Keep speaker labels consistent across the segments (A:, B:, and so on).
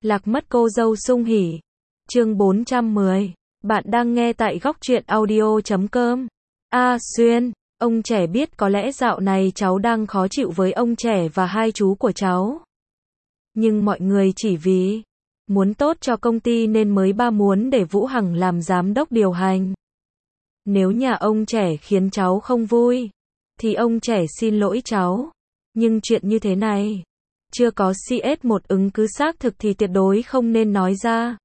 A: Lạc mất cô dâu sung hỉ. Chương 410. Bạn đang nghe tại góc truyện audio.com. Xuyên, ông trẻ biết có lẽ dạo này cháu đang khó chịu với ông trẻ và hai chú của cháu. Nhưng mọi người chỉ vì muốn tốt cho công ty nên mới muốn để Vũ Hằng làm giám đốc điều hành. Nếu nhà ông trẻ khiến cháu không vui, thì ông trẻ xin lỗi cháu. Nhưng chuyện như thế này, chưa có CS1 ứng cứ xác thực thì tuyệt đối không nên nói ra.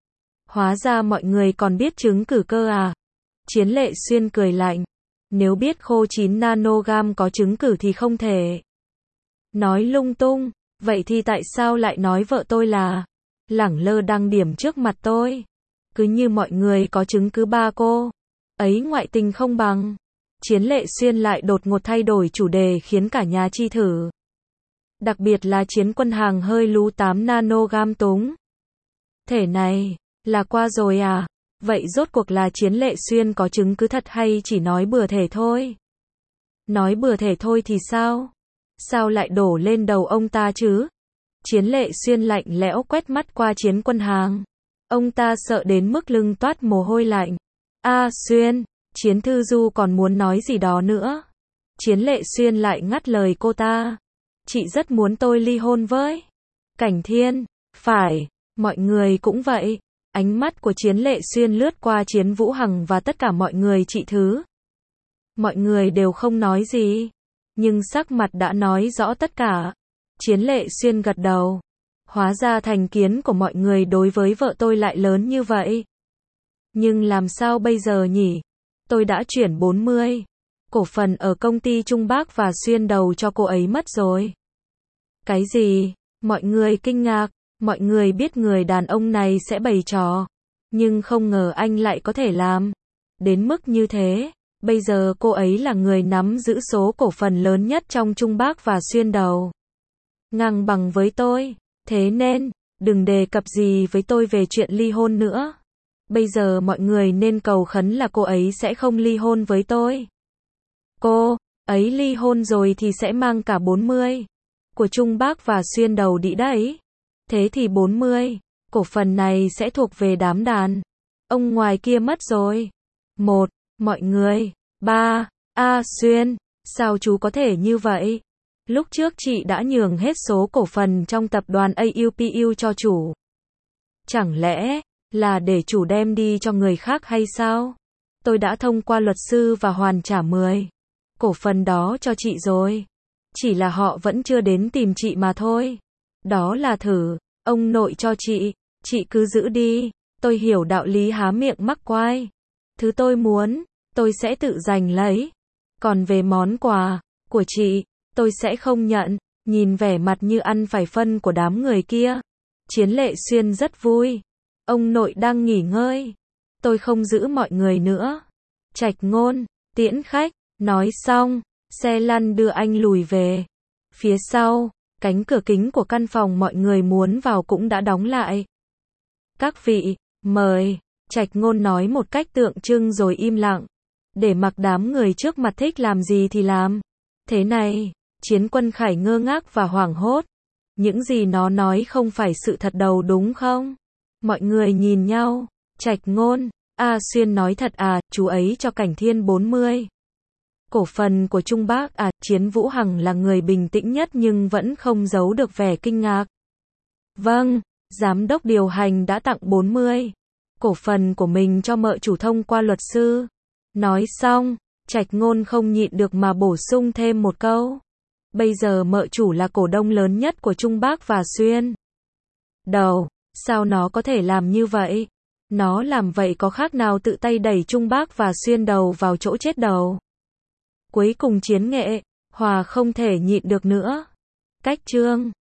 A: Hóa ra mọi người còn biết chứng cử cơ à? Chiến Lệ Xuyên cười lạnh. Nếu biết khô 9 nanogam có chứng cử thì không thể nói lung tung. Vậy thì tại sao lại nói vợ tôi là lẳng lơ đăng điểm trước mặt tôi? Cứ như mọi người có chứng cứ ba cô ấy ngoại tình không bằng. Chiến Lệ Xuyên lại đột ngột thay đổi chủ đề khiến cả nhà chi thử. Đặc biệt là Chiến Quân Hàng hơi lú 8 nanogam túng. Thể này, là qua rồi à? Vậy rốt cuộc là Chiến Lệ Xuyên có chứng cứ thật hay chỉ nói bừa thể thôi? Nói bừa thể thôi thì sao? Sao lại đổ lên đầu ông ta chứ? Chiến Lệ Xuyên lạnh lẽo quét mắt qua Chiến Quân Hàng. Ông ta sợ đến mức lưng toát mồ hôi lạnh. Xuyên, Chiến Thư Du còn muốn nói gì đó nữa. Chiến Lệ Xuyên lại ngắt lời cô ta. Chị rất muốn tôi ly hôn với Cảnh Thiên. Phải, mọi người cũng vậy. Ánh mắt của Chiến Lệ Xuyên lướt qua Chiến Vũ Hằng và tất cả mọi người chị Thứ. Mọi người đều không nói gì, nhưng sắc mặt đã nói rõ tất cả. Chiến Lệ Xuyên gật đầu. Hóa ra thành kiến của mọi người đối với vợ tôi lại lớn như vậy. Nhưng làm sao bây giờ nhỉ? Tôi đã chuyển 40 cổ phần ở công ty Trung Bác và Xuyên Đầu cho cô ấy mất rồi. Cái gì? Mọi người kinh ngạc. Mọi người biết người đàn ông này sẽ bày trò, nhưng không ngờ anh lại có thể làm đến mức như thế. Bây giờ cô ấy là người nắm giữ số cổ phần lớn nhất trong Trung Bác và Xuyên Đầu, ngang bằng với tôi. Thế nên, đừng đề cập gì với tôi về chuyện ly hôn nữa. Bây giờ mọi người nên cầu khấn là cô ấy sẽ không ly hôn với tôi. Cô ấy ly hôn rồi thì sẽ mang cả 40 của Trung Bác và Xuyên Đầu đi đấy. Thế thì 40 cổ phần này sẽ thuộc về đám đàn ông ngoài kia mất rồi. Mọi người. Xuyên, sao chú có thể như vậy? Lúc trước chị đã nhường hết số cổ phần trong tập đoàn AUPU cho chủ. Chẳng lẽ là để chủ đem đi cho người khác hay sao? Tôi đã thông qua luật sư và hoàn trả 10 cổ phần đó cho chị rồi. Chỉ là họ vẫn chưa đến tìm chị mà thôi. Đó là thử, ông nội cho chị cứ giữ đi. Tôi hiểu đạo lý há miệng mắc quai. Thứ tôi muốn, tôi sẽ tự giành lấy. Còn về món quà của chị, tôi sẽ không nhận. Nhìn vẻ mặt như ăn phải phân của đám người kia, Chiến Lệ Xuyên rất vui. Ông nội đang nghỉ ngơi. Tôi không giữ mọi người nữa. Trạch Ngôn, tiễn khách. Nói xong, xe lăn đưa anh lùi về. Phía sau, cánh cửa kính của căn phòng mọi người muốn vào cũng đã đóng lại. Các vị, mời. Trạch Ngôn nói một cách tượng trưng rồi im lặng. Để mặc đám người trước mặt thích làm gì thì làm. Thế này, Chiến Quân Khải ngơ ngác và hoảng hốt. Những gì nó nói không phải sự thật đâu đúng không? Mọi người nhìn nhau. Trạch Ngôn, Xuyên nói thật à? Chú ấy cho Cảnh Thiên 40 cổ phần của Trung Bác à? Chiến Vũ Hằng là người bình tĩnh nhất nhưng vẫn không giấu được vẻ kinh ngạc. Vâng, giám đốc điều hành đã tặng 40 cổ phần của mình cho mợ chủ thông qua luật sư. Nói xong, Trạch Ngôn không nhịn được mà bổ sung thêm một câu. Bây giờ mợ chủ là cổ đông lớn nhất của Trung Bác và Xuyên Đầu. Sao nó có thể làm như vậy? Nó làm vậy có khác nào tự tay đẩy Trung Bác và Xuyên Đầu vào chỗ chết đầu? Cuối cùng Chiến Nghệ Hòa không thể nhịn được nữa. Cách chương